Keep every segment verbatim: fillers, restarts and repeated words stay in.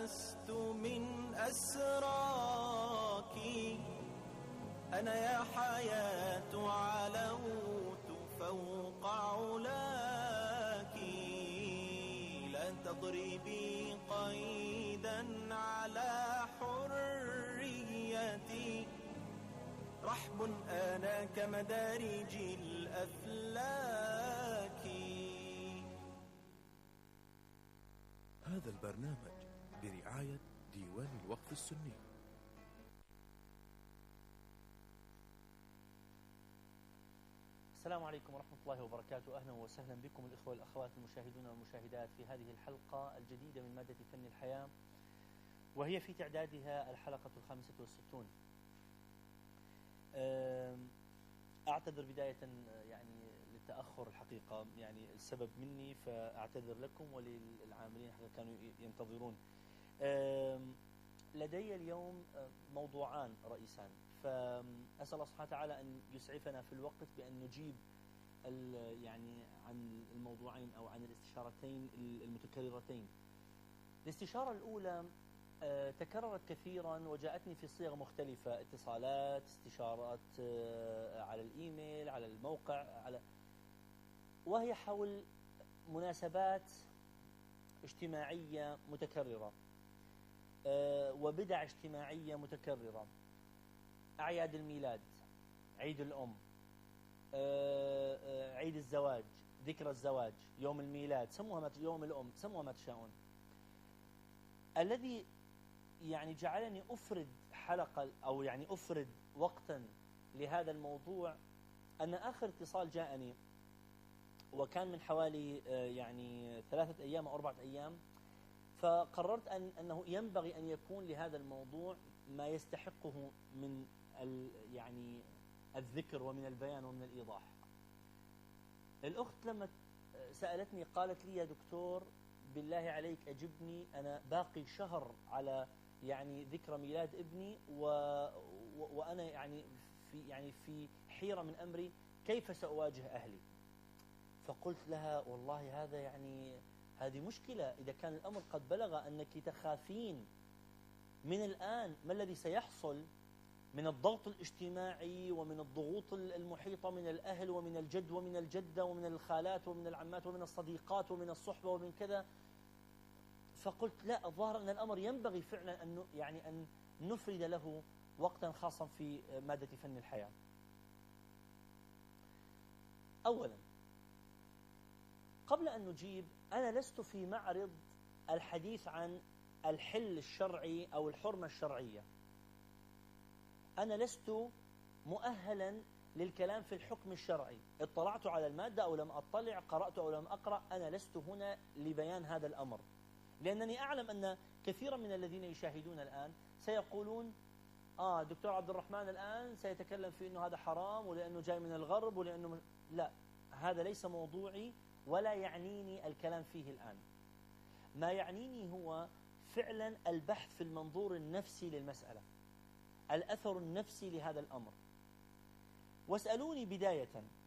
لست من أسراك، أنا يا حياة علوت فوق علاك، لا تضربي قيدا على حريتي، رحب أنا كمدارج الأفلاك. هذا البرنامج برعاية ديوان الوقف السني. السلام عليكم ورحمة الله وبركاته. أهلا وسهلا بكم الإخوة والأخوات المشاهدون والمشاهدات في هذه الحلقة الجديدة من مادة فن الحياة، وهي في تعدادها الحلقة الخامسة والستون. أعتذر بداية يعني للتأخر، الحقيقة يعني السبب مني، فأعتذر لكم وللعاملين حتى كانوا ينتظرون. لدي اليوم موضوعان رئيسان، فأسأل الله سبحانه وتعالى أن يسعفنا في الوقت بأن نجيب يعني عن الموضوعين أو عن الاستشارتين المتكررتين. الاستشارة الأولى تكررت كثيرا وجاءتني في صيغ مختلفة، اتصالات، استشارات على الإيميل، على الموقع، على وهي حول مناسبات اجتماعية متكررة وبدع اجتماعية متكررة، أعياد الميلاد، عيد الأم، عيد الزواج، ذكرى الزواج، يوم الميلاد، سموها يوم الأم، سموها ما تشاءون. الذي يعني جعلني أفرد حلقة أو يعني أفرد وقتا لهذا الموضوع أن آخر اتصال جاءني وكان من حوالي يعني ثلاثة أيام أو أربعة أيام، فقررت أن أنه ينبغي أن يكون لهذا الموضوع ما يستحقه من يعني الذكر ومن البيان ومن الإيضاح. الأخت لما سألتني قالت لي: يا دكتور بالله عليك أجبني، أنا باقي شهر على يعني ذكرى ميلاد ابني و... و... وأنا يعني في يعني في حيرة من أمري، كيف سأواجه أهلي؟ فقلت لها: والله هذا يعني هذه مشكلة، إذا كان الأمر قد بلغ أنك تخافين من الآن ما الذي سيحصل من الضغط الاجتماعي ومن الضغوط المحيطة من الأهل ومن الجد ومن الجدة ومن الخالات ومن العمات ومن الصديقات ومن الصحبة ومن كذا. فقلت: لا، الظاهر أن الأمر ينبغي فعلا أن يعني أن نفرد له وقتا خاصا في مادة فن الحياة. أولا، قبل أن نجيب، أنا لست في معرض الحديث عن الحل الشرعي أو الحرمة الشرعية. أنا لست مؤهلا للكلام في الحكم الشرعي، اطلعت على المادة أو لم أطلع، قرأت أو لم أقرأ، أنا لست هنا لبيان هذا الأمر، لأنني أعلم أن كثيرا من الذين يشاهدون الآن سيقولون: آه دكتور عبد الرحمن الآن سيتكلم في أنه هذا حرام ولأنه جاي من الغرب ولأنه من... لا، هذا ليس موضوعي ولا يعنيني الكلام فيه الآن. ما يعنيني هو فعلا البحث في المنظور النفسي للمسألة، الأثر النفسي لهذا الأمر. واسألوني بداية،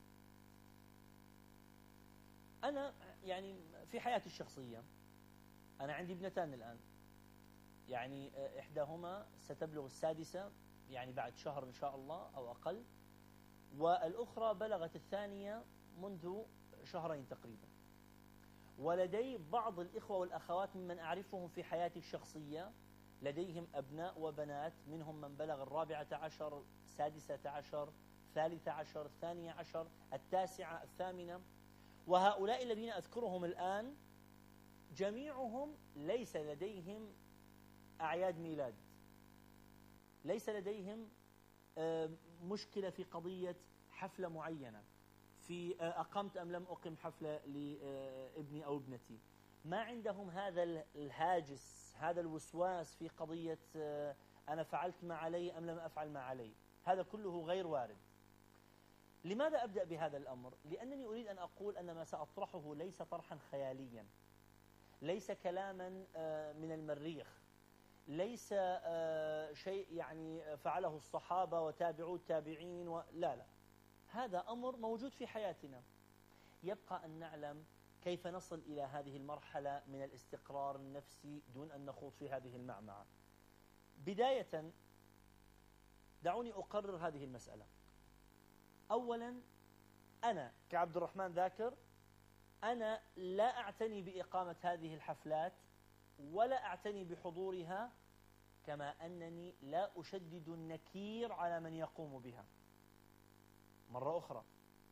أنا يعني في حياتي الشخصية أنا عندي ابنتان الآن، يعني إحداهما ستبلغ السادسة يعني بعد شهر إن شاء الله أو أقل، والأخرى بلغت الثانية منذ شهرين تقريبا. ولدي بعض الإخوة والأخوات ممن أعرفهم في حياتي الشخصية لديهم أبناء وبنات، منهم من بلغ الرابعة عشر، السادسة عشر، الثالثة عشر، الثانية عشر، التاسعة، الثامنة. وهؤلاء الذين أذكرهم الآن جميعهم ليس لديهم أعياد ميلاد، ليس لديهم مشكلة في قضية حفلة معينة، في أقمت أم لم أقم حفلة لابني أو ابنتي. ما عندهم هذا الهاجس، هذا الوسواس في قضية أنا فعلت ما علي أم لم أفعل ما علي. هذا كله غير وارد. لماذا أبدأ بهذا الأمر؟ لأنني أريد أن أقول أن ما سأطرحه ليس طرحا خياليا، ليس كلاما من المريخ، ليس شيء يعني فعله الصحابة وتابعوا التابعين و... لا لا، هذا أمر موجود في حياتنا. يبقى أن نعلم كيف نصل إلى هذه المرحلة من الاستقرار النفسي دون أن نخوض في هذه المعمعة؟ بداية دعوني أقرر هذه المسألة. أولا، أنا كعبد الرحمن ذاكر أنا لا أعتني بإقامة هذه الحفلات ولا أعتني بحضورها، كما أنني لا أشدد النكير على من يقوم بها. مرة أخرى،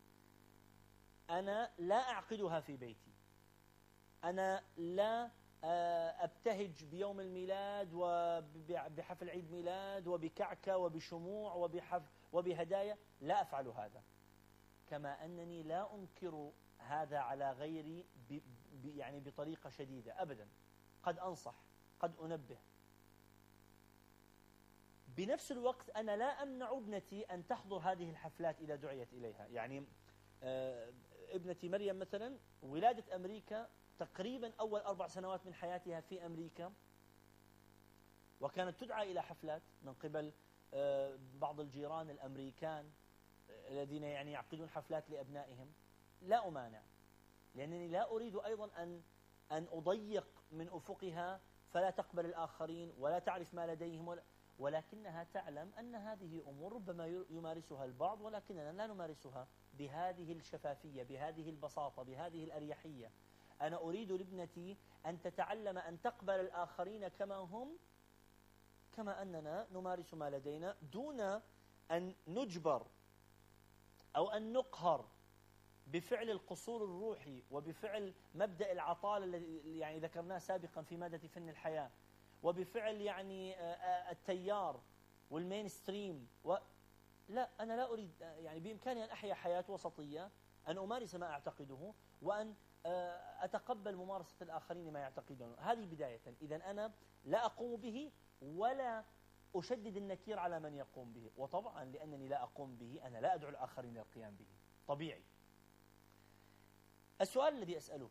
أنا لا أعقدها في بيتي، أنا لا أبتهج بيوم الميلاد وبحفل عيد ميلاد وبكعكة وبشموع وبحف وبهدايا، لا أفعل هذا. كما أنني لا أنكر هذا على غيري ب يعني بطريقة شديدة أبدا، قد أنصح، قد أنبه. بنفس الوقت أنا لا أمنع ابنتي أن تحضر هذه الحفلات إذا دعيت إليها. يعني آه ابنتي مريم مثلا ولادة أمريكا، تقريبا أول أربع سنوات من حياتها في أمريكا، وكانت تدعى إلى حفلات من قبل آه بعض الجيران الأمريكان الذين يعني يعقدون حفلات لأبنائهم. لا أمانع، لأنني لا أريد أيضا أن أن أضيق من أفقها فلا تقبل الآخرين ولا تعرف ما لديهم، ولا ولكنها تعلم أن هذه أمور ربما يمارسها البعض، ولكننا لا نمارسها بهذه الشفافية، بهذه البساطة، بهذه الأريحية. أنا أريد لابنتي أن تتعلم أن تقبل الآخرين كما هم، كما أننا نمارس ما لدينا، دون أن نجبر أو أن نقهر بفعل القصور الروحي وبفعل مبدأ العطالة الذي يعني ذكرناه سابقا في مادة فن الحياة، وبفعل يعني التيار والمين ستريم و... لا، أنا لا أريد. يعني بإمكاني أن أحيا حياة وسطية، أن أمارس ما أعتقده وأن أتقبل ممارسة الآخرين ما يعتقدونه. هذه بداية. إذن أنا لا أقوم به ولا أشدد النكير على من يقوم به، وطبعا لأنني لا أقوم به أنا لا أدعو الآخرين للقيام به، طبيعي. السؤال الذي أسأله،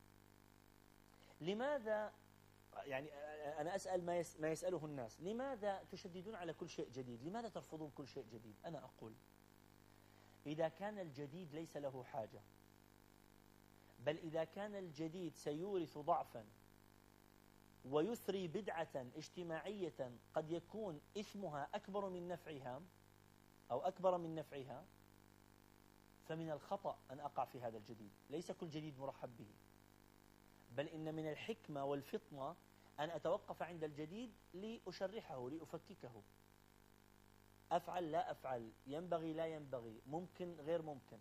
لماذا يعني أنا أسأل ما ما يسأله الناس، لماذا تشددون على كل شيء جديد؟ لماذا ترفضون كل شيء جديد؟ أنا أقول إذا كان الجديد ليس له حاجة، بل إذا كان الجديد سيورث ضعفا ويثري بدعة اجتماعية قد يكون إثمها أكبر من نفعها أو أكبر من نفعها، فمن الخطأ أن أقع في هذا الجديد. ليس كل جديد مرحب به، بل إن من الحكمة والفطنة أن أتوقف عند الجديد لأشرحه، لأفككه. أفعل لا أفعل، ينبغي لا ينبغي، ممكن غير ممكن.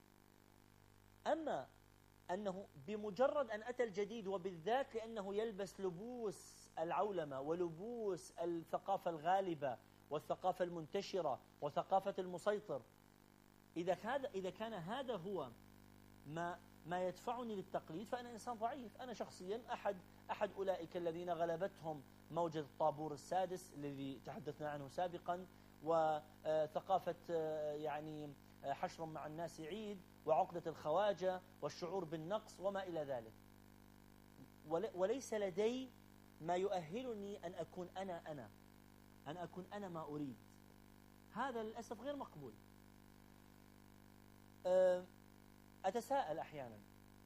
أما أنه بمجرد أن أتى الجديد، وبالذات لأنه يلبس لبوس العولمة ولبوس الثقافة الغالبة والثقافة المنتشرة وثقافة المسيطر، إذا كان إذا كان هذا هو ما ما يدفعني للتقليد، فأنا إنسان ضعيف. أنا شخصيا أحد أحد أولئك الذين غلبتهم موجة الطابور السادس الذي تحدثنا عنه سابقا، وثقافة يعني حشر مع الناس عيد، وعقدة الخواجة، والشعور بالنقص وما إلى ذلك. وليس لدي ما يؤهلني أن أكون أنا أنا أن أكون أنا ما أريد. هذا للأسف غير مقبول. أتساءل أحيانا،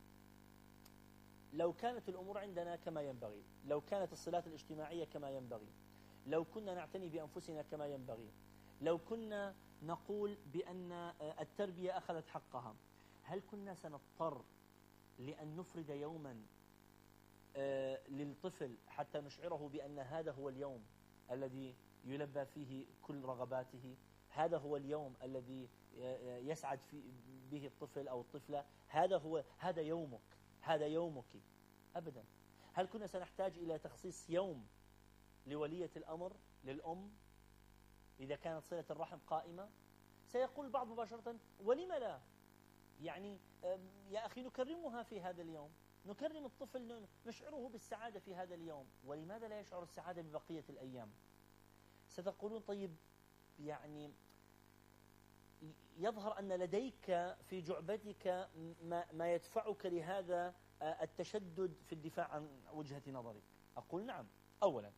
لو كانت الأمور عندنا كما ينبغي، لو كانت الصلات الاجتماعية كما ينبغي، لو كنا نعتني بأنفسنا كما ينبغي، لو كنا نقول بأن التربية أخذت حقها، هل كنا سنضطر لأن نفرد يوما للطفل حتى نشعره بأن هذا هو اليوم الذي يلبى فيه كل رغباته، هذا هو اليوم الذي يسعد في به الطفل أو الطفلة، هذا هو هذا يومك، هذا يومك؟ أبدا. هل كنا سنحتاج إلى تخصيص يوم لولية الأمر، للأم، إذا كانت صلة الرحم قائمة؟ سيقول البعض مباشرة: ولم لا؟ يعني يا أخي نكرمها في هذا اليوم، نكرم الطفل، نشعره بالسعادة في هذا اليوم، ولماذا لا يشعر السعادة ببقية الأيام؟ ستقولون: طيب يعني يظهر أن لديك في جعبتك ما, ما يدفعك لهذا التشدد في الدفاع عن وجهة نظرك. أقول: نعم. أولا،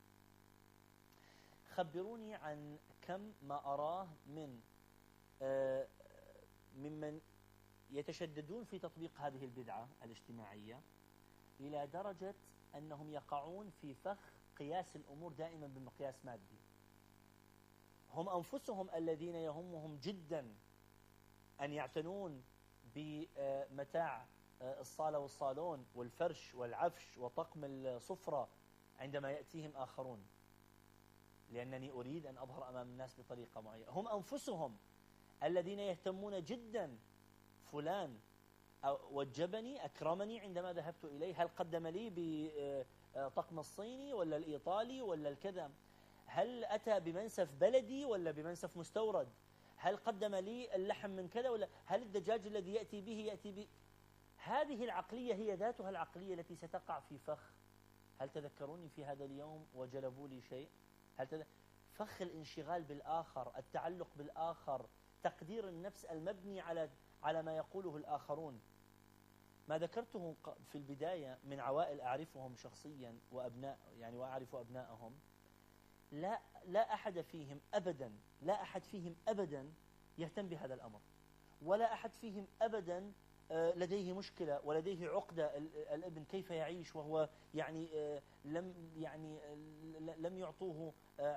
خبروني عن كم ما أراه من ممن يتشددون في تطبيق هذه البدعة الاجتماعية إلى درجة أنهم يقعون في فخ قياس الأمور دائما بمقياس مادي. هم أنفسهم الذين يهمهم جدا أن يعتنون بمتاع الصالة والصالون والفرش والعفش وطقم الصفرة عندما يأتيهم آخرون، لأنني أريد أن أظهر أمام الناس بطريقة معينة. هم أنفسهم الذين يهتمون جدا فلان وجبني أكرمني عندما ذهبت إليه، هل قدم لي بطقم الصيني ولا الإيطالي ولا الكذا، هل أتى بمنسف بلدي ولا بمنسف مستورد، هل قدم لي اللحم من كذا ولا هل الدجاج الذي يأتي به يأتي به. هذه العقلية هي ذاتها العقلية التي ستقع في فخ. هل تذكروني في هذا اليوم وجلبوا لي شيء؟ هل تذ... فخ الانشغال بالآخر، التعلق بالآخر، تقدير النفس المبني على على ما يقوله الآخرون. ما ذكرته في البداية من عوائل أعرفهم شخصيا وأبناء يعني وأعرف أبنائهم، لا لا أحد فيهم أبدا لا أحد فيهم أبدا يهتم بهذا الأمر، ولا أحد فيهم أبدا لديه مشكلة ولديه عقدة الابن كيف يعيش وهو يعني لم يعني لم يعطوه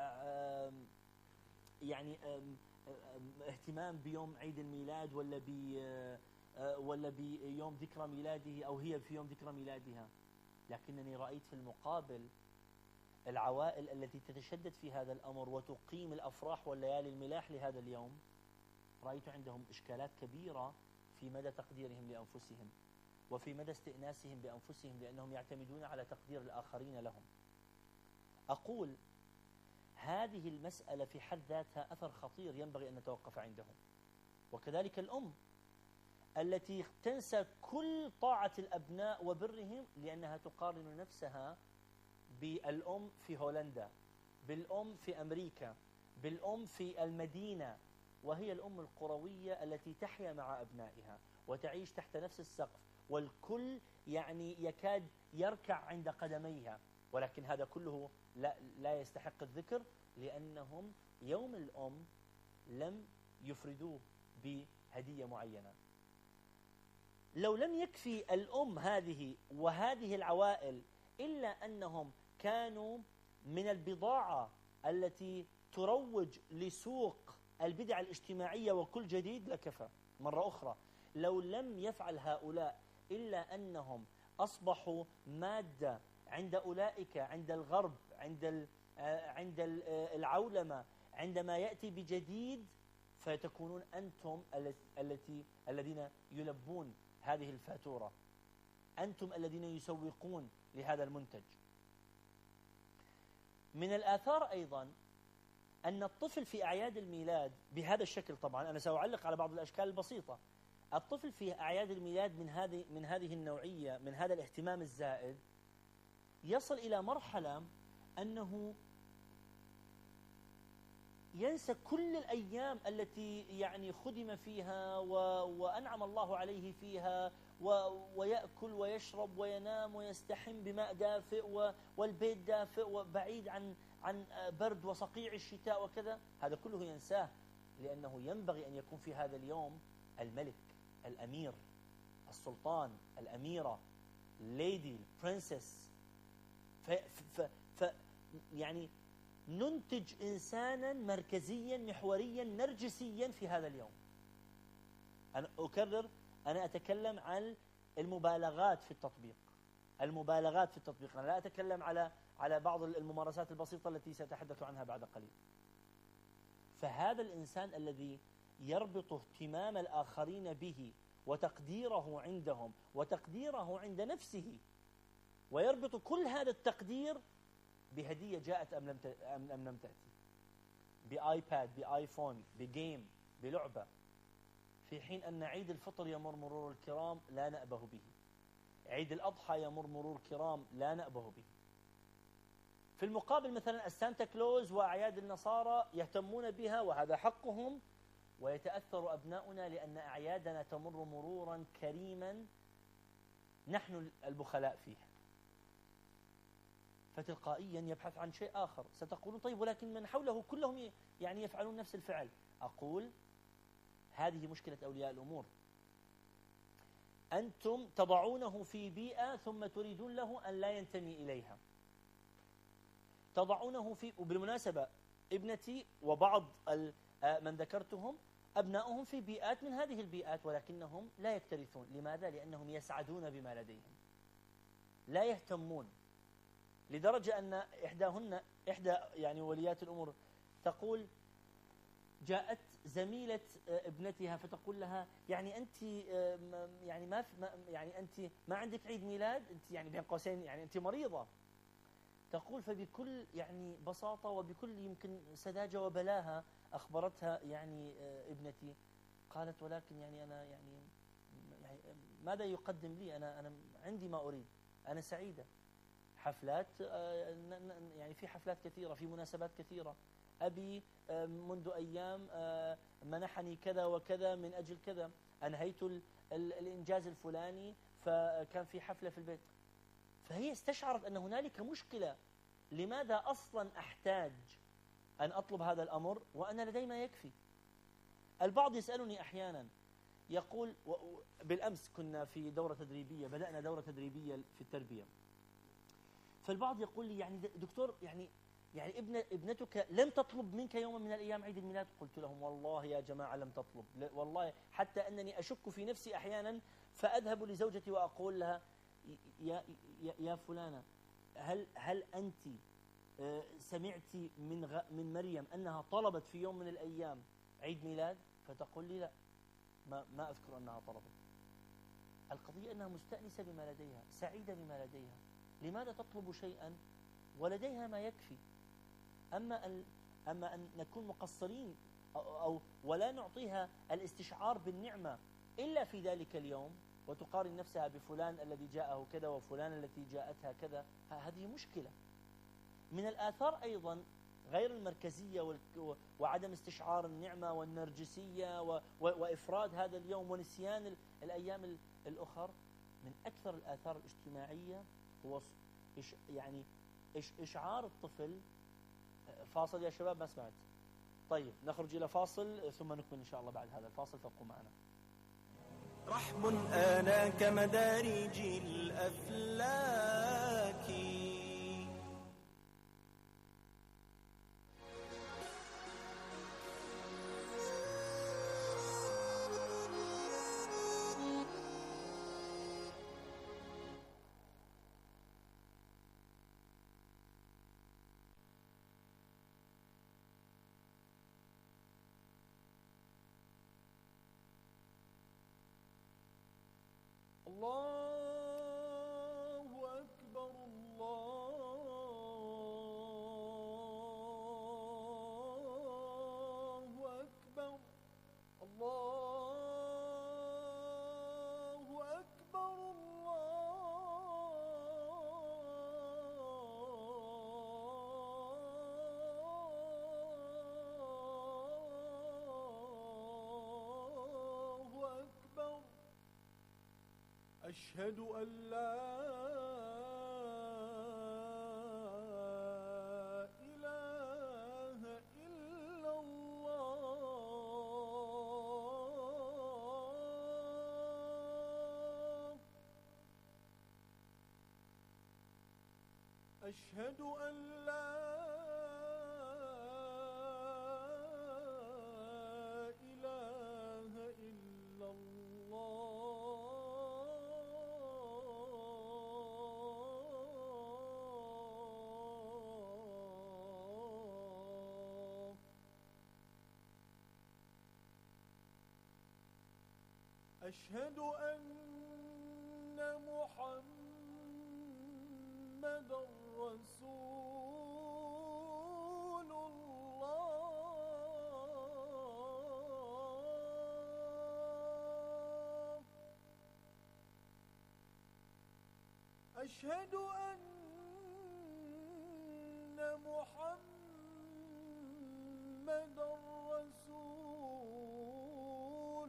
يعني اهتمام بيوم عيد الميلاد ولا بي ولا بيوم ذكرى ميلاده أو هي في يوم ذكرى ميلادها. لكنني رأيت في المقابل العوائل التي تتشدد في هذا الأمر وتقيم الأفراح والليالي الملاح لهذا اليوم، رأيت عندهم إشكالات كبيرة في مدى تقديرهم لأنفسهم وفي مدى استئناسهم بأنفسهم، لأنهم يعتمدون على تقدير الآخرين لهم. أقول هذه المسألة في حد ذاتها أثر خطير ينبغي أن نتوقف عندهم. وكذلك الأم التي تنسى كل طاعة الأبناء وبرهم لأنها تقارن نفسها بالأم في هولندا، بالأم في أمريكا، بالأم في المدينة، وهي الأم القروية التي تحيا مع أبنائها وتعيش تحت نفس السقف، والكل يعني يكاد يركع عند قدميها. ولكن هذا كله لا, لا يستحق الذكر، لأنهم يوم الأم لم يفردوه بهدية معينة. لو لم يكفي الأم هذه وهذه العوائل إلا أنهم كانوا من البضاعة التي تروج لسوق البدع الاجتماعية وكل جديد لكفى. مرة أخرى، لو لم يفعل هؤلاء إلا أنهم أصبحوا مادة عند أولئك، عند الغرب، عند عند العولمة، عندما يأتي بجديد فتكونون أنتم التي الذين يلبون هذه الفاتورة، أنتم الذين يسوقون لهذا المنتج. من الآثار أيضا أن الطفل في أعياد الميلاد بهذا الشكل، طبعا أنا سأعلق على بعض الأشكال البسيطة، الطفل في أعياد الميلاد من هذه من هذه النوعية، من هذا الاهتمام الزائد، يصل إلى مرحلة أنه ينسى كل الأيام التي يعني خدم فيها و... وأنعم الله عليه فيها، و... ويأكل ويشرب وينام ويستحم بماء دافئ و... والبيت دافئ وبعيد عن عن برد وصقيع الشتاء وكذا. هذا كله ينساه، لأنه ينبغي أن يكون في هذا اليوم الملك، الأمير، السلطان، الأميرة، ليدي، برنسس. ف... ف... ف... يعني ننتج إنسانا مركزيا محوريا نرجسيا في هذا اليوم. أنا أكرر، أنا أتكلم عن المبالغات في التطبيق، المبالغات في التطبيق، أنا لا أتكلم على على بعض الممارسات البسيطة التي سأتحدث عنها بعد قليل. فهذا الإنسان الذي يربط اهتمام الآخرين به وتقديره عندهم وتقديره عند نفسه، ويربط كل هذا التقدير بهدية جاءت أم لم أم لم تأتي، بآيباد، بآيفون، بجيم، بلعبة، في حين أن عيد الفطر يمر مرور الكرام لا نأبه به، عيد الأضحى يمر مرور كرام لا نأبه به. في المقابل مثلا السانتا كلوز وأعياد النصارى يهتمون بها وهذا حقهم، ويتأثر أبناؤنا لأن أعيادنا تمر مرورا كريما نحن البخلاء فيه. فتلقائيا يبحث عن شيء آخر. ستقولون طيب ولكن من حوله كلهم يعني يفعلون نفس الفعل. أقول هذه مشكلة أولياء الأمور. أنتم تضعونه في بيئة ثم تريدون له أن لا ينتمي إليها. تضعونه في، وبالمناسبة ابنتي وبعض من ذكرتهم أبنائهم في بيئات من هذه البيئات، ولكنهم لا يكترثون. لماذا؟ لأنهم يسعدون بما لديهم، لا يهتمون. لدرجة أن إحداهن إحدى يعني وليات الأمور تقول، جاءت زميلة ابنتها فتقول لها يعني أنت يعني ما يعني أنت ما عندك عيد ميلاد، أنت يعني بين قوسين يعني أنت مريضة. تقول فبكل يعني بساطة وبكل يمكن سذاجة وبلاهة أخبرتها يعني ابنتي، قالت ولكن يعني أنا يعني, يعني ماذا يقدم لي؟ أنا أنا عندي ما أريد، أنا سعيدة. حفلات يعني في حفلات كثيرة، في مناسبات كثيرة. أبي منذ أيام منحني كذا وكذا من أجل كذا، أنهيت الإنجاز الفلاني فكان في حفلة في البيت. فهي استشعرت أن هنالك مشكلة. لماذا أصلا أحتاج أن أطلب هذا الأمر وأنا لدي ما يكفي؟ البعض يسألني أحيانا يقول، بالأمس كنا في دورة تدريبية، بدأنا دورة تدريبية في التربية، فالبعض يقول لي يعني دكتور يعني يعني ابن ابنتك لم تطلب منك يوما من الأيام عيد الميلاد. قلت لهم والله يا جماعة لم تطلب، والله حتى أنني أشك في نفسي أحيانا، فأذهب لزوجتي وأقول لها يا يا, يا فلانة، هل هل أنت سمعت من من مريم أنها طلبت في يوم من الأيام عيد ميلاد؟ فتقول لي لا، ما ما أذكر أنها طلبت. القضية أنها مستأنسة بما لديها، سعيدة بما لديها. لماذا تطلب شيئا ولديها ما يكفي؟ أما أن أما أن نكون مقصرين أو, أو ولا نعطيها الاستشعار بالنعمة إلا في ذلك اليوم، وتقارن نفسها بفلان الذي جاءه كذا وفلان التي جاءتها كذا، هذه مشكلة. من الآثار أيضا غير المركزية وعدم استشعار النعمة والنرجسية وإفراد هذا اليوم ونسيان الأيام الأخر. من أكثر الآثار الاجتماعية هو يعني إشعار الطفل. فاصل يا شباب، ما سمعت؟ طيب نخرج إلى فاصل ثم نكمل إن شاء الله بعد هذا الفاصل، فابقوا معنا. رحب آناك مدارج الأفلاك، الله أكبر الله أكبر الله أكبر الله أكبر. أشهد أن لا إله إلا الله. أشهد أن لا إله إلا الله. أشهد أن محمدًا رسول الله. أشهد أن محمدًا رسول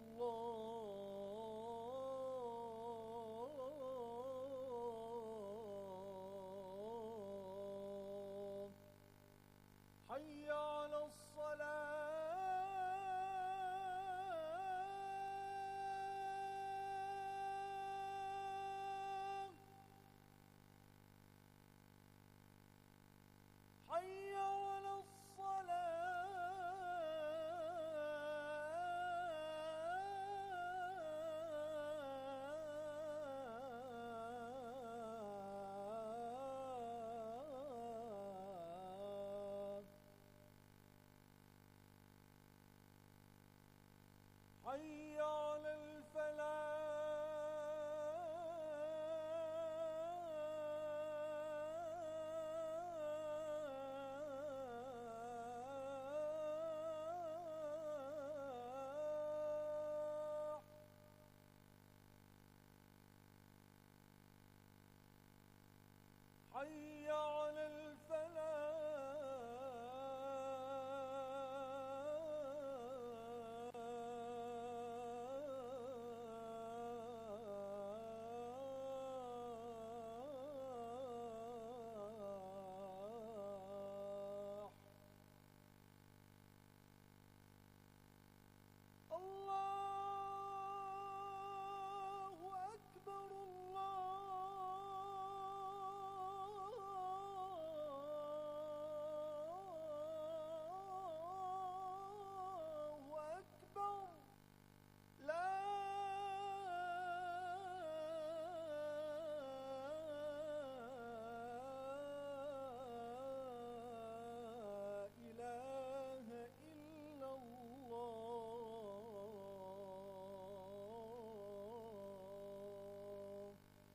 الله. حي على الصلاة. حي على الفلاح. الله أكبر الله أكبر. لا إله إلا الله.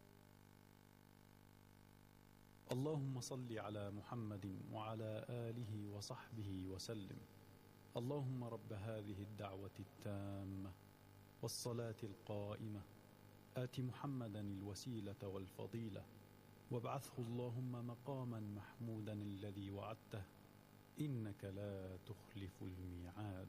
اللهم صل على محمد وعلى آله وصحبه وسلم. اللهم رب هذه الدعوة التامة والصلاة القائمة آت محمدا الوسيلة والفضيلة وابعثه اللهم مقاما محمودا الذي وعدته إنك لا تخلف الميعاد.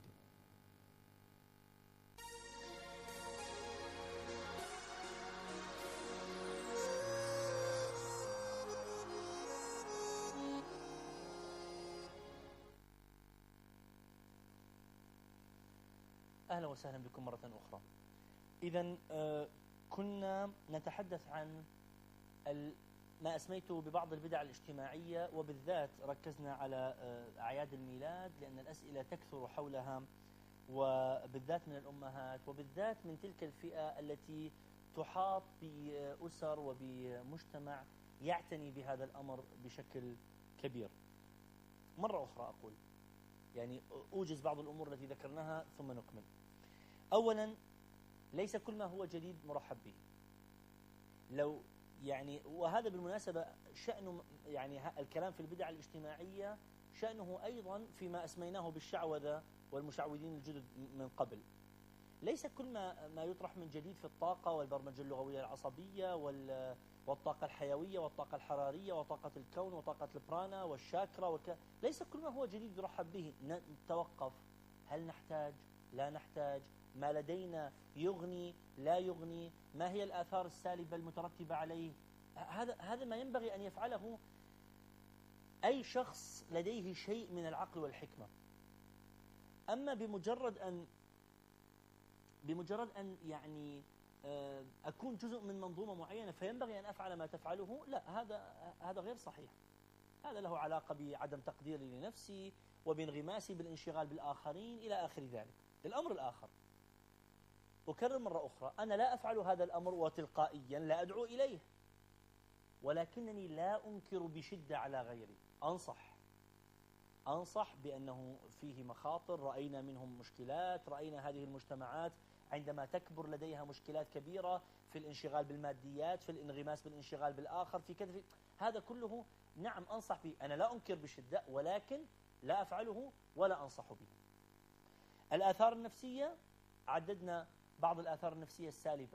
أهلا وسهلا بكم مرة أخرى. إذا كنا نتحدث عن ال- ما أسميته ببعض البدع الاجتماعية، وبالذات ركزنا على آه، أعياد الميلاد، لأن الأسئلة تكثر حولها، وبالذات من الأمهات، وبالذات من تلك الفئة التي تحاط بأسر وبمجتمع يعتني بهذا الأمر بشكل كبير. مرة أخرى أقول، يعني أوجز بعض الأمور التي ذكرناها ثم نكمل. أولا، ليس كل ما هو جديد مرحب به. لو يعني وهذا بالمناسبة شأنه، يعني ه- الكلام في البدع الاجتماعية شأنه أيضا فيما أسميناه بالشعوذة والمشعوذين الجدد من قبل. ليس كل ما ما يطرح من جديد في الطاقة والبرمجة اللغوية العصبية وال والطاقة الحيوية والطاقة الحرارية وطاقة الكون وطاقة البرانا والشاكرا والك... ليس كل ما هو جديد يرحب به. نتوقف، هل نحتاج؟ لا نحتاج؟ ما لدينا يغني؟ لا يغني؟ ما هي الآثار السالبة المترتبة عليه؟ هذا هذا ما ينبغي أن يفعله أي شخص لديه شيء من العقل والحكمة. أما بمجرد أن بمجرد أن يعني آه، أكون جزء من منظومة معينة فينبغي أن أفعل ما تفعله، لا، هذا هذا غير صحيح. هذا له علاقة بعدم تقديري لنفسي وبانغماسي بالانشغال بالآخرين إلى آخر ذلك. الأمر الآخر، أكرر مرة أخرى، أنا لا أفعل هذا الأمر وتلقائيا لا أدعو إليه، ولكنني لا أنكر بشدة على غيري. أنصح أنصح بأنه فيه مخاطر، رأينا منهم مشكلات، رأينا هذه المجتمعات عندما تكبر لديها مشكلات كبيرة في الانشغال بالماديات، في الانغماس بالانشغال بالآخر، في كذا، في هذا كله. نعم أنصح به، أنا لا أنكر بشدة، ولكن لا أفعله ولا أنصح به. الآثار النفسية، عددنا بعض الآثار النفسية السالبة: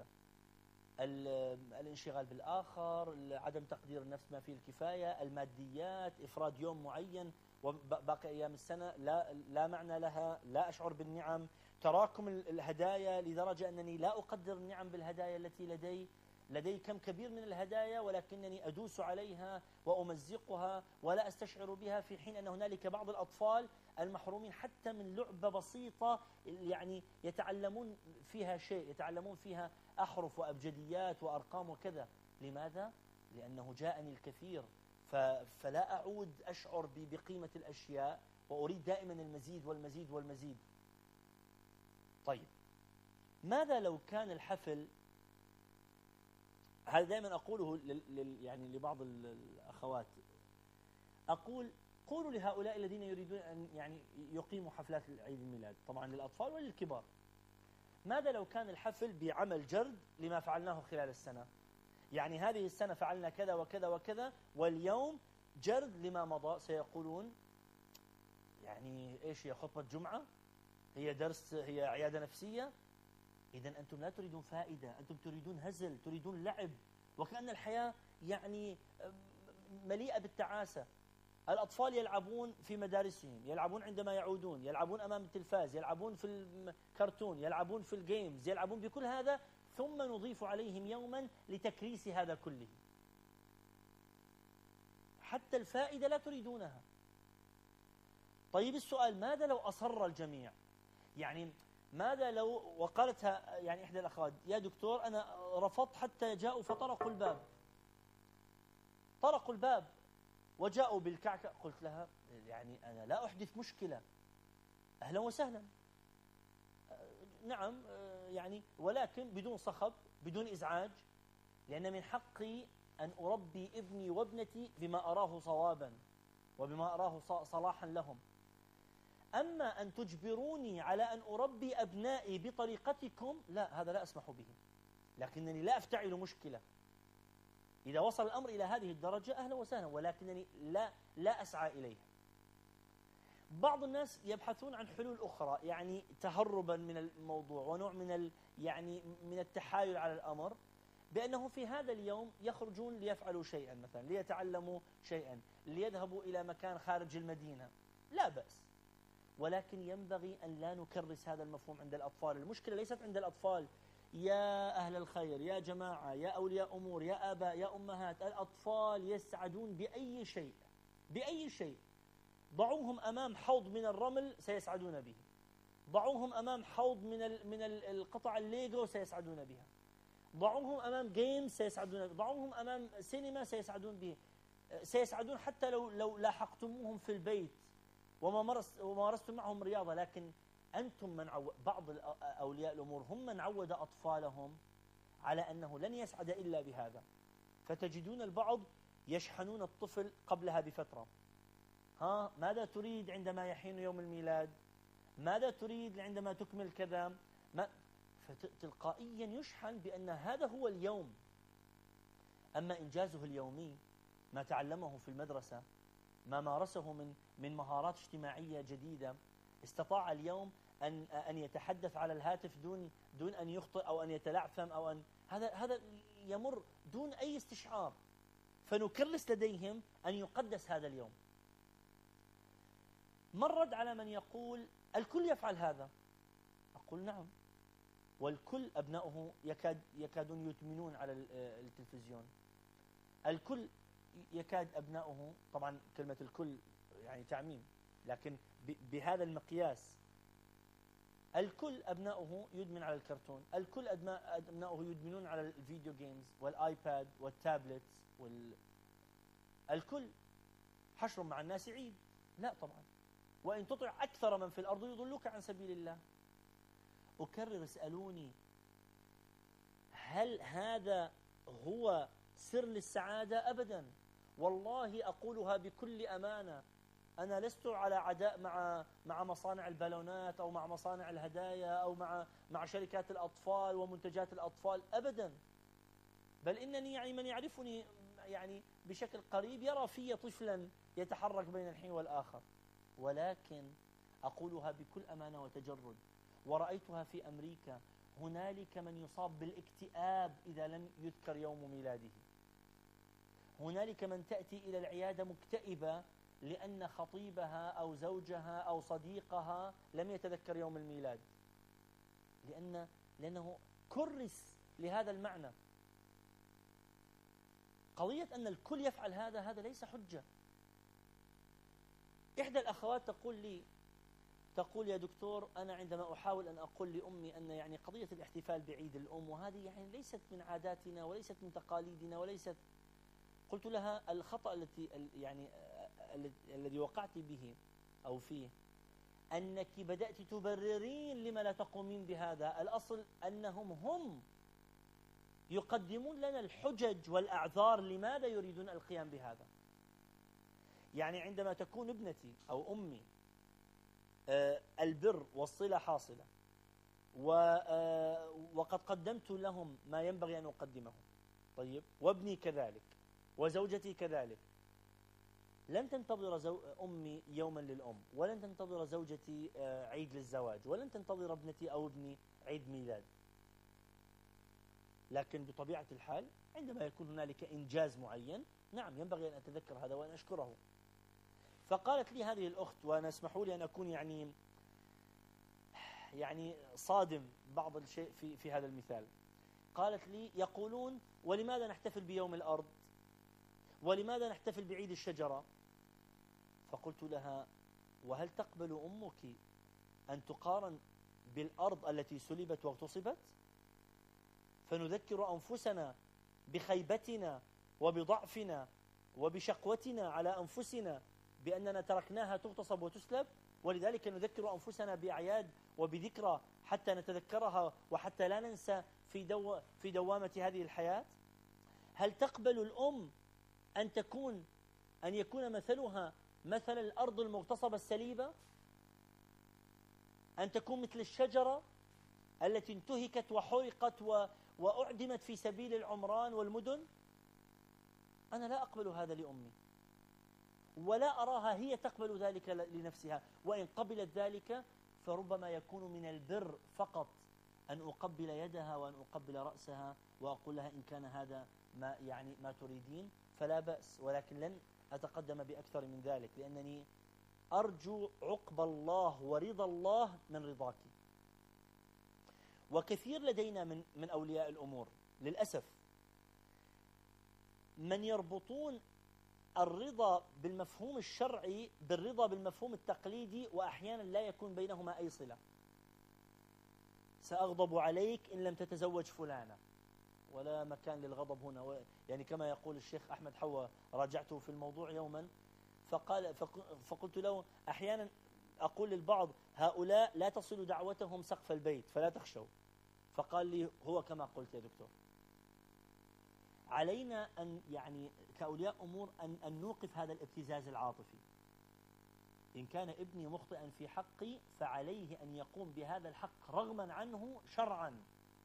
الانشغال بالآخر، عدم تقدير النفس ما فيه الكفاية، الماديات، إفراد يوم معين وباقي أيام السنة لا لا معنى لها، لا أشعر بالنعم، تراكم الهدايا لدرجة أنني لا أقدر النعم بالهدايا التي لدي لدي كم كبير من الهدايا ولكنني أدوس عليها وأمزقها ولا أستشعر بها، في حين أن هنالك بعض الأطفال المحرومين حتى من لعبة بسيطة يعني يتعلمون فيها شيء، يتعلمون فيها أحرف وأبجديات وأرقام وكذا. لماذا؟ لأنه جاءني الكثير، فلا أعود أشعر بقيمة الأشياء وأريد دائما المزيد والمزيد والمزيد. طيب، ماذا لو كان الحفل، هذا دائما أقوله لل يعني لبعض الأخوات، أقول قولوا لهؤلاء الذين يريدون أن يعني يقيموا حفلات عيد الميلاد، طبعا للأطفال وللكبار، ماذا لو كان الحفل بعمل جرد لما فعلناه خلال السنة؟ يعني هذه السنة فعلنا كذا وكذا وكذا، واليوم جرد لما مضى. سيقولون يعني إيش هي خطبة جمعة؟ هي درس؟ هي عيادة نفسية؟ إذن أنتم لا تريدون فائدة، أنتم تريدون هزل، تريدون لعب، وكأن الحياة يعني مليئة بالتعاسة. الأطفال يلعبون في مدارسهم، يلعبون عندما يعودون، يلعبون أمام التلفاز، يلعبون في الكرتون، يلعبون في الجيمز، يلعبون بكل هذا، ثم نضيف عليهم يوما لتكريس هذا كله. حتى الفائدة لا تريدونها. طيب السؤال، ماذا لو أصر الجميع؟ يعني ماذا لو وقالتها يعني إحدى الأخوات: يا دكتور أنا رفضت حتى جاءوا فطرقوا الباب، طرقوا الباب وجاءوا بالكعكة. قلت لها يعني أنا لا أحدث مشكلة، أهلا وسهلا، نعم يعني، ولكن بدون صخب، بدون إزعاج، لأن من حقي أن أربي ابني وابنتي بما أراه صوابا وبما أراه صلاحا لهم. أما أن تجبروني على أن أربي أبنائي بطريقتكم، لا، هذا لا أسمح به. لكنني لا أفتعل مشكلة. إذا وصل الأمر إلى هذه الدرجة أهلا وسهلا، ولكنني لا لا أسعى إليها. بعض الناس يبحثون عن حلول أخرى، يعني تهربا من الموضوع ونوع من ال يعني من التحايل على الأمر، بأنه في هذا اليوم يخرجون ليفعلوا شيئا، مثلا ليتعلموا شيئا، ليذهبوا إلى مكان خارج المدينة، لا بأس. ولكن ينبغي أن لا نكرس هذا المفهوم عند الأطفال. المشكلة ليست عند الأطفال. يا أهل الخير، يا جماعة، يا أولياء أمور، يا آباء، يا أمهات، الأطفال يسعدون بأي شيء، بأي شيء. ضعوهم أمام حوض من الرمل سيسعدون به، ضعوهم أمام حوض من ال من ال القطع الليجو سيسعدون بها، ضعوهم أمام جيم سيسعدون، ضعوهم أمام سينما سيسعدون به، سيسعدون حتى لو لو لاحقتموهم في البيت وما مارس ومارستم معهم رياضة. لكن أنتم من عو... بعض أولياء الأمور هم من عود أطفالهم على أنه لن يسعد إلا بهذا. فتجدون البعض يشحنون الطفل قبلها بفترة: ها ماذا تريد عندما يحين يوم الميلاد؟ ماذا تريد عندما تكمل كذا؟ ما فتلقائيا يشحن بأن هذا هو اليوم. أما إنجازه اليومي، ما تعلمه في المدرسة، ما مارسه من من مهارات اجتماعية جديدة، استطاع اليوم أن أن يتحدث على الهاتف دون دون أن يخطئ أو أن يتلعثم أو أن هذا هذا يمر دون أي استشعار. فنكرس لديهم أن يقدس هذا اليوم. مرد على من يقول الكل يفعل هذا. أقول نعم، والكل أبنائه يكاد يكادون يدمنون على التلفزيون. الكل يكاد أبنائه، طبعا كلمة الكل يعني تعميم، لكن بهذا المقياس الكل أبنائه يدمن على الكرتون، الكل أبنائه يدمنون على الفيديو جيمز والآيباد والتابلت وال... الكل. حشر مع الناس عيد؟ لا طبعا. وإن تطع أكثر من في الأرض يضلوك عن سبيل الله. أكرر، اسألوني هل هذا هو سر للسعادة؟ أبدا. والله أقولها بكل أمانة، أنا لست على عداء مع مع مصانع البالونات أو مع مصانع الهدايا أو مع مع شركات الأطفال ومنتجات الأطفال أبدا. بل إنني يعني من يعرفني يعني بشكل قريب يرى في طفلا يتحرك بين الحين والآخر. ولكن أقولها بكل أمانة وتجرد، ورأيتها في أمريكا. هنالك من يصاب بالاكتئاب إذا لم يذكر يوم ميلاده. هنالك من تأتي إلى العيادة مكتئبة لأن خطيبها أو زوجها أو صديقها لم يتذكر يوم الميلاد، لأن لأنه كرس لهذا المعنى. قضية أن الكل يفعل هذا، هذا ليس حجة. إحدى الأخوات تقول لي تقول يا دكتور، أنا عندما أحاول أن أقول لأمي أن يعني قضية الاحتفال بعيد الأم وهذه يعني ليست من عاداتنا وليست من تقاليدنا وليست، قلت لها الخطأ التي يعني الذي وقعت به أو فيه أنك بدأت تبررين لما لا تقومين بهذا. الأصل أنهم هم يقدمون لنا الحجج والأعذار لماذا يريدون القيام بهذا. يعني عندما تكون ابنتي أو أمي البر والصلة حاصلة وقد قدمت لهم ما ينبغي أن أقدمه، طيب، وابني كذلك وزوجتي كذلك، لن تنتظر زو... أمي يوما للأم، ولن تنتظر زوجتي عيد للزواج، ولن تنتظر ابنتي أو ابني عيد ميلاد. لكن بطبيعة الحال عندما يكون هنالك إنجاز معين نعم ينبغي أن أتذكر هذا وأن أشكره. فقالت لي هذه الأخت، وأنا اسمحوا لي أن أكون يعني يعني صادم بعض الشيء في في هذا المثال. قالت لي يقولون ولماذا نحتفل بيوم الأرض؟ ولماذا نحتفل بعيد الشجرة؟ فقلت لها وهل تقبل أمك أن تقارن بالأرض التي سلبت واغتصبت؟ فنذكر أنفسنا بخيبتنا وبضعفنا وبشقوتنا على أنفسنا بأننا تركناها تغتصب وتسلب، ولذلك نذكر أنفسنا بأعياد وبذكرى حتى نتذكرها وحتى لا ننسى في, دو في دوامة هذه الحياة. هل تقبل الأم أن تكون أن يكون مثلها مثل الأرض المغتصبة السليبة؟ أن تكون مثل الشجرة التي انتهكت وحرقت و وأعدمت في سبيل العمران والمدن؟ أنا لا أقبل هذا لأمي، ولا أراها هي تقبل ذلك لنفسها، وإن قبلت ذلك فربما يكون من البر فقط أن أقبل يدها وأن أقبل رأسها وأقول لها إن كان هذا ما يعني ما تريدين فلا بأس، ولكن لن أتقدم بأكثر من ذلك، لأنني أرجو عقب الله ورضا الله من رضاك. وكثير لدينا من من أولياء الأمور للأسف من يربطون الرضا بالمفهوم الشرعي بالرضا بالمفهوم التقليدي، وأحيانا لا يكون بينهما أي صلة. سأغضب عليك إن لم تتزوج فلانة، ولا مكان للغضب هنا. يعني كما يقول الشيخ أحمد حوا، راجعته في الموضوع يوما فقال فقلت له أحيانا أقول للبعض هؤلاء لا تصل دعوتهم سقف البيت فلا تخشوا، فقال لي هو كما قلت يا دكتور. علينا أن يعني كأولياء أمور أن, أن نوقف هذا الابتزاز العاطفي. إن كان ابني مخطئا في حقي فعليه أن يقوم بهذا الحق رغما عنه شرعا،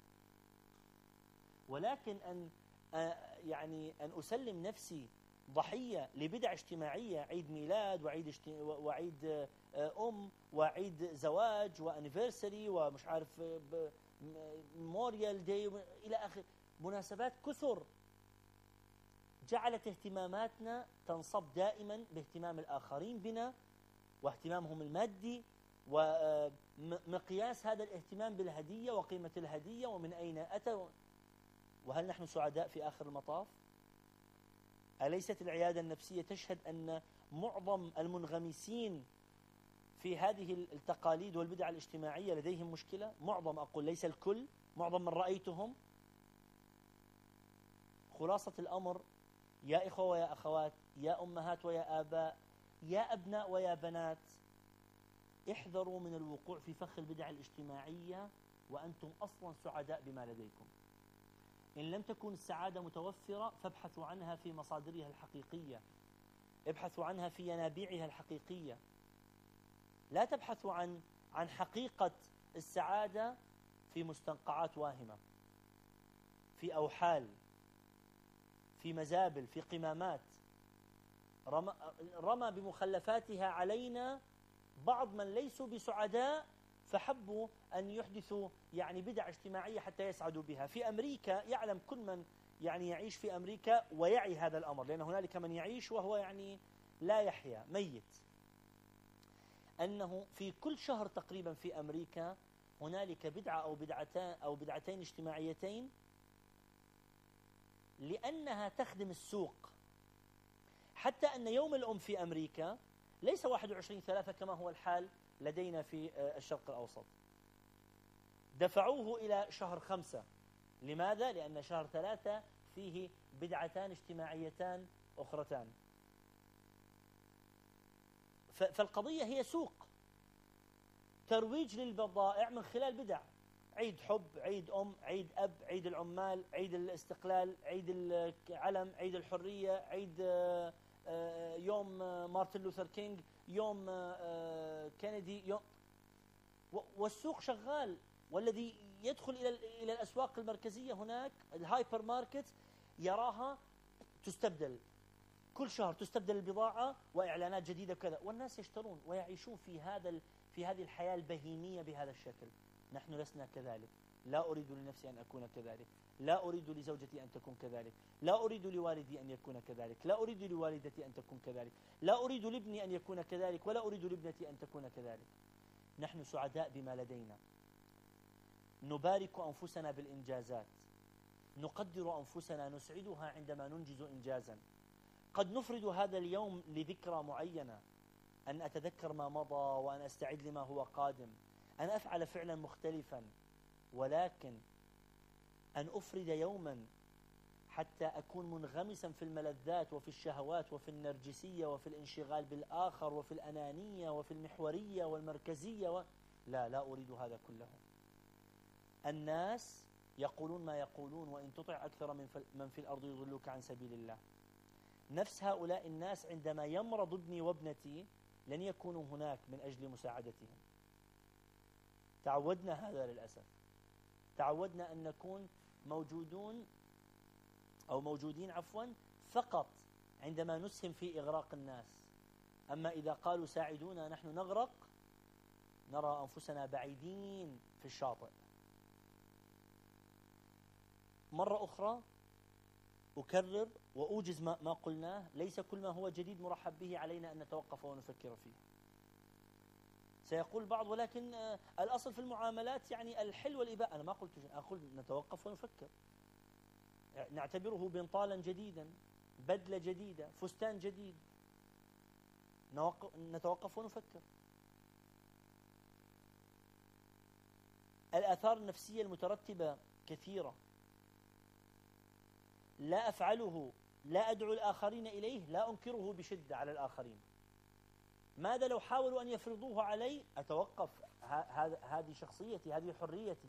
ولكن أن يعني أن أسلم نفسي ضحية لبدع اجتماعية، عيد ميلاد وعيد اجت... وعيد أم وعيد زواج وأنيفرساري ومش عارف ميموريال داي إلى آخر مناسبات كثر، جعلت اهتماماتنا تنصب دائما باهتمام الآخرين بنا واهتمامهم المادي، ومقياس هذا الاهتمام بالهدية وقيمة الهدية ومن أين أتى. وهل نحن سعداء في آخر المطاف؟ أليست العيادة النفسية تشهد أن معظم المنغمسين في هذه التقاليد والبدع الاجتماعية لديهم مشكلة؟ معظم، أقول ليس الكل، معظم من رأيتهم. خلاصة الأمر يا إخوة ويا أخوات، يا أمهات ويا آباء، يا أبناء ويا بنات، احذروا من الوقوع في فخ البدع الاجتماعية وأنتم أصلا سعداء بما لديكم. إن لم تكن السعادة متوفرة فابحثوا عنها في مصادرها الحقيقية، ابحثوا عنها في ينابيعها الحقيقية. لا تبحثوا عن عن حقيقة السعادة في مستنقعات واهمة، في أوحال، في مزابل، في قمامات رمى, رمى بمخلفاتها علينا بعض من ليسوا بسعداء فحبوا أن يحدثوا يعني بدع اجتماعية حتى يسعدوا بها. في أمريكا يعلم كل من يعني يعيش في أمريكا ويعي هذا الأمر، لأن هنالك من يعيش وهو يعني لا يحيا، ميت، أنه في كل شهر تقريبا في أمريكا هنالك بدعة أو بدعتان أو بدعتين اجتماعيتين لأنها تخدم السوق. حتى أن يوم الأم في أمريكا ليس واحد وعشرين ثلاثة كما هو الحال لدينا في الشرق الأوسط، دفعوه إلى شهر خمسة. لماذا؟ لأن شهر ثلاثة فيه بدعتان اجتماعيتان أخرتان. فالقضية هي سوق، ترويج للبضائع من خلال بدع، عيد حب، عيد أم، عيد أب، عيد العمال، عيد الاستقلال، عيد العلم، عيد الحرية، عيد يوم مارتن لوثر كينج، يوم كينيدي، يوم والسوق شغال. والذي يدخل إلى إلى الأسواق المركزية هناك الهايبر ماركت يراها تستبدل، كل شهر تستبدل البضاعة وإعلانات جديدة وكذا، والناس يشترون ويعيشون في هذا في هذه الحياة البهيمية بهذا الشكل. نحن لسنا كذلك، لا أريد لنفسي أن أكون كذلك، لا أريد لزوجتي أن تكون كذلك، لا أريد لوالدي أن يكون كذلك، لا أريد لوالدتي أن تكون كذلك، لا أريد لابني أن يكون كذلك، ولا أريد لابنتي أن تكون كذلك. نحن سعداء بما لدينا، نبارك أنفسنا بالإنجازات، نقدر أنفسنا، نسعدها عندما ننجز إنجازا. قد نفرد هذا اليوم لذكرى معينة، أن أتذكر ما مضى وأن أستعد لما هو قادم، أن أفعل فعلا مختلفا، ولكن أن أفرد يوما حتى أكون منغمسا في الملذات وفي الشهوات وفي النرجسية وفي الانشغال بالآخر وفي الأنانية وفي المحورية والمركزية و... لا لا أريد هذا كله. الناس يقولون ما يقولون، وإن تطع أكثر من في الأرض يضلوك عن سبيل الله. نفس هؤلاء الناس عندما يمرض ابني وابنتي لن يكونوا هناك من أجل مساعدتهم. تعودنا هذا للأسف، تعودنا أن نكون موجودون أو موجودين عفوا فقط عندما نسهم في إغراق الناس، أما إذا قالوا ساعدونا نحن نغرق، نرى أنفسنا بعيدين في الشاطئ. مرة أخرى أكرر وأوجز ما, ما قلناه، ليس كل ما هو جديد مرحب به علينا أن نتوقف ونفكر فيه. سيقول بعض ولكن الأصل في المعاملات يعني الحل والإباء. أنا ما قلت شيء، أقول نتوقف ونفكر، نعتبره بنطالا جديدا، بدلة جديدة، فستان جديد، نتوقف ونفكر. الآثار النفسية المترتبة كثيرة، لا أفعله، لا أدعو الآخرين إليه، لا أنكره بشدة على الآخرين. ماذا لو حاولوا أن يفرضوه علي؟ أتوقف، هذه شخصيتي، هذه حريتي.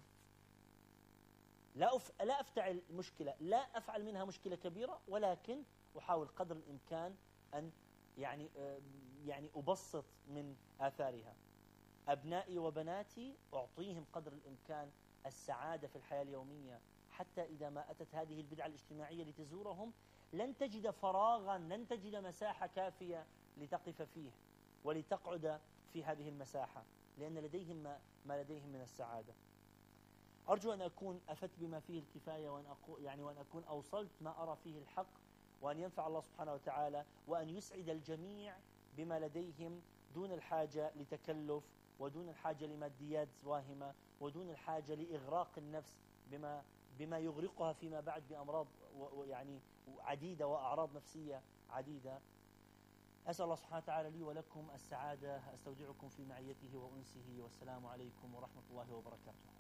لا أف... لا أفتعل مشكلة، لا أفعل منها مشكلة كبيرة، ولكن أحاول قدر الإمكان أن يعني يعني أبسط من آثارها. أبنائي وبناتي أعطيهم قدر الإمكان السعادة في الحياة اليومية، حتى إذا ما أتت هذه البدعة الاجتماعية لتزورهم لن تجد فراغا، لن تجد مساحة كافية لتقف فيه ولتقعد في هذه المساحة، لأن لديهم ما, ما لديهم من السعادة. أرجو أن أكون أفدت بما فيه الكفاية، وأن أقول يعني وأن أكون أوصلت ما أرى فيه الحق، وأن ينفع الله سبحانه وتعالى، وأن يسعد الجميع بما لديهم دون الحاجة لتكلف، ودون الحاجة لماديات واهمة، ودون الحاجة لإغراق النفس بما بما يغرقها فيما بعد بأمراض يعني عديدة وأعراض نفسية عديدة. أسأل الله سبحانه وتعالى لي ولكم السعادة، أستودعكم في معيته وأنسه، والسلام عليكم ورحمة الله وبركاته.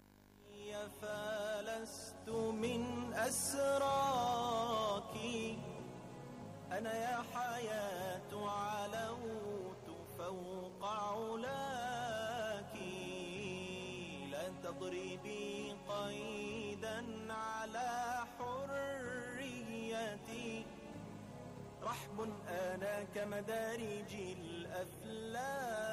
فلست من أسراك، أنا يا حياة علوت فوق علاك، لا تضربي قيدا على حريتي، رحب أنا كمدارج الأفلاك.